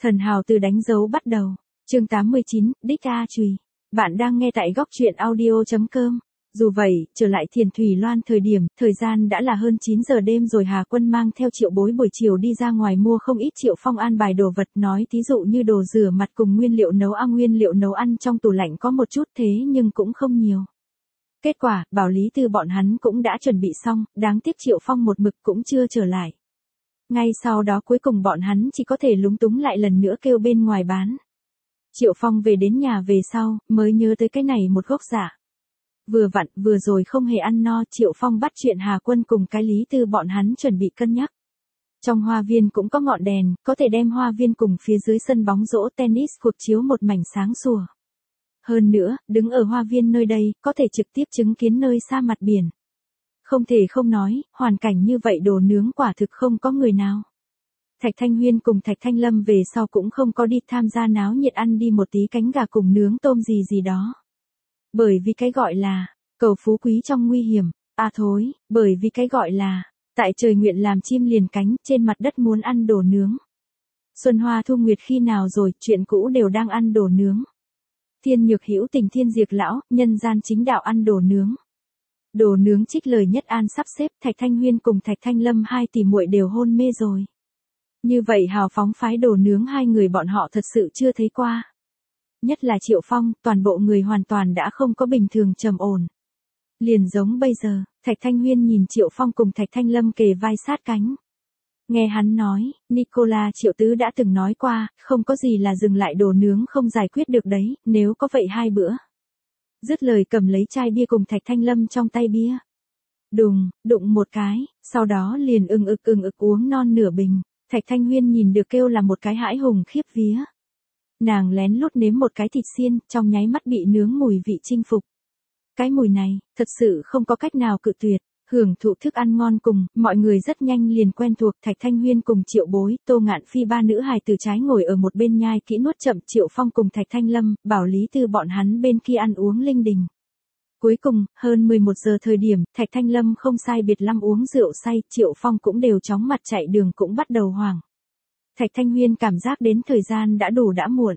Thần hào từ đánh dấu bắt đầu. Chương 89, Đích A Chùy. Bạn đang nghe tại góc truyện audio.com. Dù vậy, trở lại Thiền Thủy Loan thời gian đã là hơn 9 giờ đêm rồi. Hà Quân mang theo Triệu Bối buổi chiều đi ra ngoài mua không ít. Triệu Phong an bài đồ vật, nói thí dụ như đồ rửa mặt cùng nguyên liệu nấu ăn trong tủ lạnh có một chút thế nhưng cũng không nhiều. Kết quả, bảo Lý Tư bọn hắn cũng đã chuẩn bị xong, đáng tiếc Triệu Phong một mực cũng chưa trở lại. Ngay sau đó cuối cùng bọn hắn chỉ có thể lúng túng lại lần nữa kêu bên ngoài bán. Triệu Phong về đến nhà về sau, mới nhớ tới cái này một gốc dạ. Vừa vặn, vừa rồi không hề ăn no, Triệu Phong bắt chuyện Hà Quân cùng cái Lý Tư bọn hắn chuẩn bị cân nhắc. Trong hoa viên cũng có ngọn đèn, có thể đem hoa viên cùng phía dưới sân bóng rổ tennis cuộc chiếu một mảnh sáng sủa. Hơn nữa, đứng ở hoa viên nơi đây, có thể trực tiếp chứng kiến nơi xa mặt biển. Không thể không nói, hoàn cảnh như vậy đồ nướng quả thực không có người nào. Thạch Thanh Huyên cùng Thạch Thanh Lâm về sau cũng không có đi tham gia náo nhiệt ăn đi một tí cánh gà cùng nướng tôm gì đó. Bởi vì cái gọi là, cầu phú quý trong nguy hiểm, thôi, bởi vì cái gọi là, tại trời nguyện làm chim liền cánh, trên mặt đất muốn ăn đồ nướng. Xuân Hoa Thu Nguyệt khi nào rồi, chuyện cũ đều đang ăn đồ nướng. Thiên nhược hữu tình thiên diệt lão, nhân gian chính đạo ăn đồ nướng. Đồ nướng trích lời nhất an sắp xếp, Thạch Thanh Huyên cùng Thạch Thanh Lâm hai tỷ muội đều hôn mê rồi. Như vậy hào phóng phái đồ nướng hai người bọn họ thật sự chưa thấy qua. Nhất là Triệu Phong, toàn bộ người hoàn toàn đã không có bình thường trầm ổn. Liền giống bây giờ, Thạch Thanh Huyên nhìn Triệu Phong cùng Thạch Thanh Lâm kề vai sát cánh. Nghe hắn nói, Nicola Triệu Tứ đã từng nói qua, không có gì là dừng lại đồ nướng không giải quyết được đấy, nếu có vậy 2 bữa. Dứt lời cầm lấy chai bia cùng Thạch Thanh Lâm trong tay bia. Đụng một cái, sau đó liền ừng ực uống non nửa bình. Thạch Thanh Huyên nhìn được kêu là một cái hãi hùng khiếp vía. Nàng lén lút nếm một cái thịt xiên, trong nháy mắt bị nướng mùi vị chinh phục. Cái mùi này, thật sự không có cách nào cự tuyệt. Hưởng thụ thức ăn ngon cùng, mọi người rất nhanh liền quen thuộc. Thạch Thanh Huyên cùng Triệu Bối, Tô Ngạn Phi ba nữ hài từ trái ngồi ở một bên nhai kỹ nuốt chậm. Triệu Phong cùng Thạch Thanh Lâm, bảo Lý Tư bọn hắn bên kia ăn uống linh đình. Cuối cùng, hơn 11 giờ thời điểm, Thạch Thanh Lâm không sai biệt lắm uống rượu say, Triệu Phong cũng đều chóng mặt chạy đường cũng bắt đầu hoảng. Thạch Thanh Huyên cảm giác đến thời gian đã đủ đã muộn.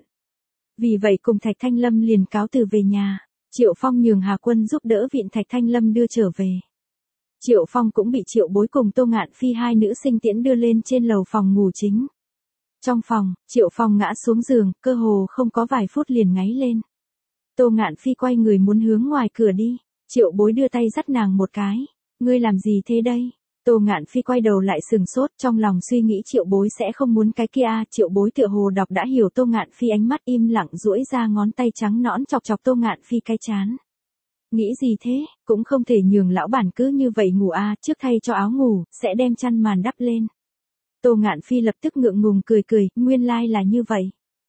Vì vậy cùng Thạch Thanh Lâm liền cáo từ về nhà, Triệu Phong nhường Hà Quân giúp đỡ vịn Thạch Thanh Lâm đưa trở về. Triệu Phong cũng bị Triệu Bối cùng Tô Ngạn Phi hai nữ sinh tiễn đưa lên trên lầu phòng ngủ chính. Trong phòng, Triệu Phong ngã xuống giường, cơ hồ không có vài phút liền ngáy lên. Tô Ngạn Phi quay người muốn hướng ngoài cửa đi, Triệu Bối đưa tay dắt nàng một cái. Ngươi làm gì thế đây? Tô Ngạn Phi quay đầu lại sừng sốt, trong lòng suy nghĩ Triệu Bối sẽ không muốn cái kia. Triệu Bối tựa hồ đọc đã hiểu Tô Ngạn Phi ánh mắt, im lặng duỗi ra ngón tay trắng nõn chọc Tô Ngạn Phi cái trán. Nghĩ gì thế, cũng không thể nhường lão bản cứ như vậy ngủ trước thay cho áo ngủ, sẽ đem chăn màn đắp lên. Tô Ngạn Phi lập tức ngượng ngùng cười, nguyên lai là như vậy.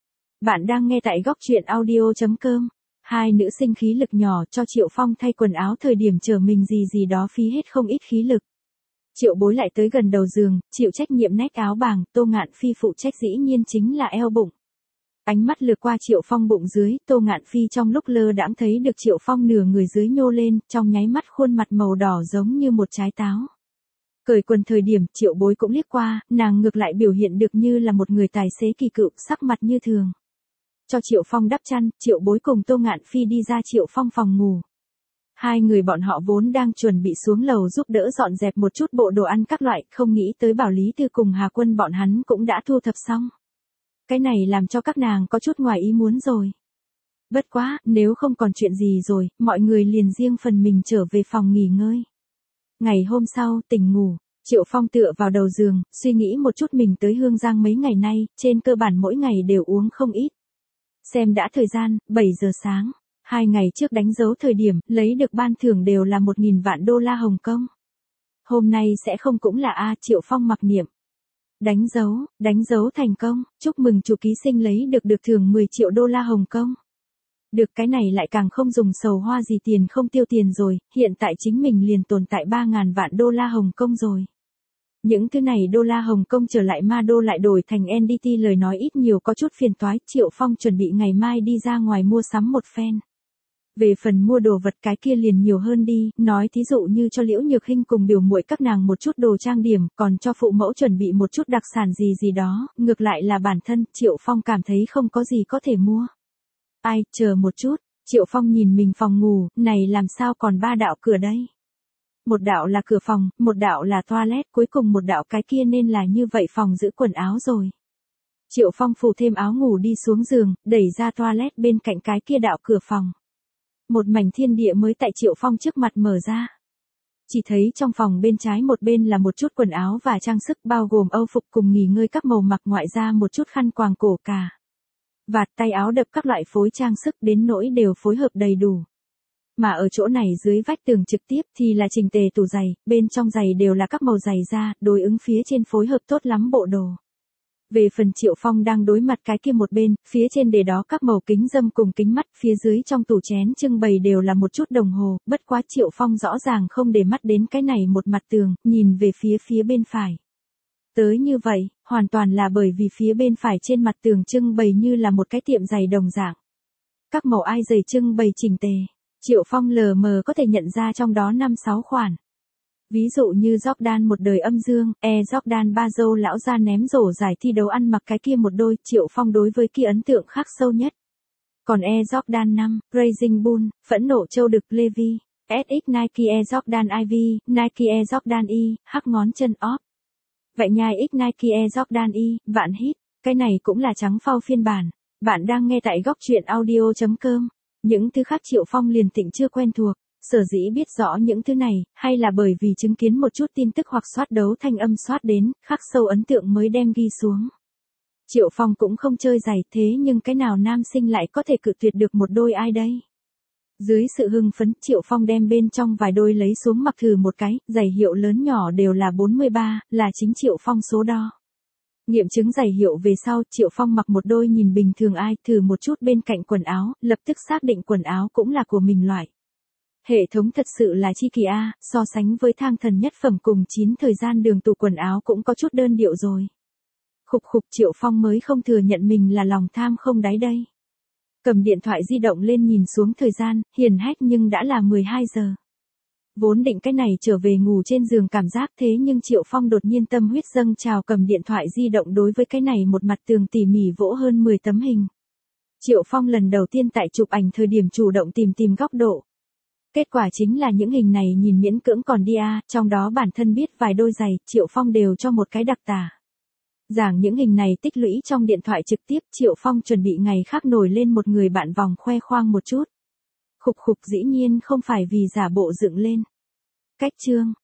Bạn đang nghe tại góc truyện audio.com. Hai nữ sinh khí lực nhỏ cho Triệu Phong thay quần áo thời điểm chờ mình gì đó phí hết không ít khí lực. Triệu Bối lại tới gần đầu giường, chịu trách nhiệm nách áo bàng, Tô Ngạn Phi phụ trách dĩ nhiên chính là eo bụng. Ánh mắt lướt qua Triệu Phong bụng dưới, Tô Ngạn Phi trong lúc lơ đãng thấy được Triệu Phong nửa người dưới nhô lên, trong nháy mắt khuôn mặt màu đỏ giống như một trái táo. Cởi quần thời điểm, Triệu Bối cũng liếc qua, nàng ngược lại biểu hiện được như là một người tài xế kỳ cựu, sắc mặt như thường. Cho Triệu Phong đắp chăn, Triệu Bối cùng Tô Ngạn Phi đi ra Triệu Phong phòng ngủ. Hai người bọn họ vốn đang chuẩn bị xuống lầu giúp đỡ dọn dẹp một chút bộ đồ ăn các loại, không nghĩ tới bảo Lý Tư cùng Hà Quân bọn hắn cũng đã thu thập xong. Cái này làm cho các nàng có chút ngoài ý muốn rồi. Bất quá, nếu không còn chuyện gì rồi, mọi người liền riêng phần mình trở về phòng nghỉ ngơi. Ngày hôm sau, tỉnh ngủ, Triệu Phong tựa vào đầu giường, suy nghĩ một chút mình tới Hương Giang mấy ngày nay, trên cơ bản mỗi ngày đều uống không ít. Xem đã thời gian, 7 giờ sáng, 2 ngày trước đánh dấu thời điểm, lấy được ban thưởng đều là 1.000 vạn đô la Hồng Kông. Hôm nay sẽ không cũng là Triệu Phong mặc niệm. Đánh dấu thành công, chúc mừng chủ ký sinh lấy được thưởng 10 triệu đô la Hồng Kông. Được cái này lại càng không dùng sầu hoa gì tiền không tiêu tiền rồi, hiện tại chính mình liền tồn tại 3.000 vạn đô la Hồng Kông rồi. Những thứ này đô la Hồng Kông trở lại ma đô lại đổi thành NDT lời nói ít nhiều có chút phiền toái, Triệu Phong chuẩn bị ngày mai đi ra ngoài mua sắm một phen. Về phần mua đồ vật cái kia liền nhiều hơn đi, nói thí dụ như cho Liễu Nhược Hinh cùng biểu muội các nàng một chút đồ trang điểm, còn cho phụ mẫu chuẩn bị một chút đặc sản gì gì đó, ngược lại là bản thân, Triệu Phong cảm thấy không có gì có thể mua. Ai, chờ một chút, Triệu Phong nhìn mình phòng ngủ, này làm sao còn 3 đạo cửa đây? Một đạo là cửa phòng, một đạo là toilet, cuối cùng một đạo cái kia nên là như vậy phòng giữ quần áo rồi. Triệu Phong phủ thêm áo ngủ đi xuống giường, đẩy ra toilet bên cạnh cái kia đạo cửa phòng. Một mảnh thiên địa mới tại Triệu Phong trước mặt mở ra. Chỉ thấy trong phòng bên trái một bên là một chút quần áo và trang sức bao gồm âu phục cùng nghỉ ngơi các màu mặc ngoại ra một chút khăn quàng cổ cà. Vạt tay áo đập các loại phối trang sức đến nỗi đều phối hợp đầy đủ. Mà ở chỗ này dưới vách tường trực tiếp thì là chỉnh tề tủ giày, bên trong giày đều là các màu giày da, đối ứng phía trên phối hợp tốt lắm bộ đồ. Về phần Triệu Phong đang đối mặt cái kia một bên, phía trên để đó các màu kính râm cùng kính mắt, phía dưới trong tủ chén trưng bày đều là một chút đồng hồ, bất quá Triệu Phong rõ ràng không để mắt đến cái này một mặt tường, nhìn về phía bên phải. Tới như vậy, hoàn toàn là bởi vì phía bên phải trên mặt tường trưng bày như là một cái tiệm giày đồng dạng. Các màu ai giày trưng bày chỉnh tề, Triệu Phong lờ mờ có thể nhận ra trong đó 5-6 khoản. Ví dụ như Jordan một đời âm dương, Jordan ba dâu lão ra ném rổ giải thi đấu ăn mặc cái kia một đôi, Triệu Phong đối với kia ấn tượng khắc sâu nhất. Còn Jordan 5, Racing Bull, phẫn nộ châu đực Levi, SX Nike Jordan Ivy, Nike Jordan Y, hắc ngón chân óp. Vậy nhai X Nike Jordan Y, vạn hit, cái này cũng là trắng phao phiên bản. Bạn đang nghe tại góc truyện audio.com. Những thứ khác Triệu Phong liền tịnh chưa quen thuộc. Sở dĩ biết rõ những thứ này, hay là bởi vì chứng kiến một chút tin tức hoặc soát đấu thanh âm soát đến, khắc sâu ấn tượng mới đem ghi xuống. Triệu Phong cũng không chơi giày thế nhưng cái nào nam sinh lại có thể cự tuyệt được một đôi ai đây? Dưới sự hưng phấn, Triệu Phong đem bên trong vài đôi lấy xuống mặc thử một cái, giày hiệu lớn nhỏ đều là 43, là chính Triệu Phong số đo. Nghiệm chứng giày hiệu về sau, Triệu Phong mặc một đôi nhìn bình thường ai, thử một chút bên cạnh quần áo, lập tức xác định quần áo cũng là của mình loại. Hệ thống thật sự là chi kỳ a, so sánh với thang thần nhất phẩm cùng 9 thời gian đường tủ quần áo cũng có chút đơn điệu rồi. Khục Triệu Phong mới không thừa nhận mình là lòng tham không đáy đây. Cầm điện thoại di động lên nhìn xuống thời gian, hiển hách nhưng đã là 12 giờ. Vốn định cái này trở về ngủ trên giường cảm giác thế nhưng Triệu Phong đột nhiên tâm huyết dâng trào cầm điện thoại di động đối với cái này một mặt tường tỉ mỉ vỗ hơn 10 tấm hình. Triệu Phong lần đầu tiên tại chụp ảnh thời điểm chủ động tìm góc độ. Kết quả chính là những hình này nhìn miễn cưỡng còn đi a, trong đó bản thân biết vài đôi giày, Triệu Phong đều cho một cái đặc tả. Giảng những hình này tích lũy trong điện thoại trực tiếp, Triệu Phong chuẩn bị ngày khác nổi lên một người bạn vòng khoe khoang một chút. Khục dĩ nhiên không phải vì giả bộ dựng lên. Cách chương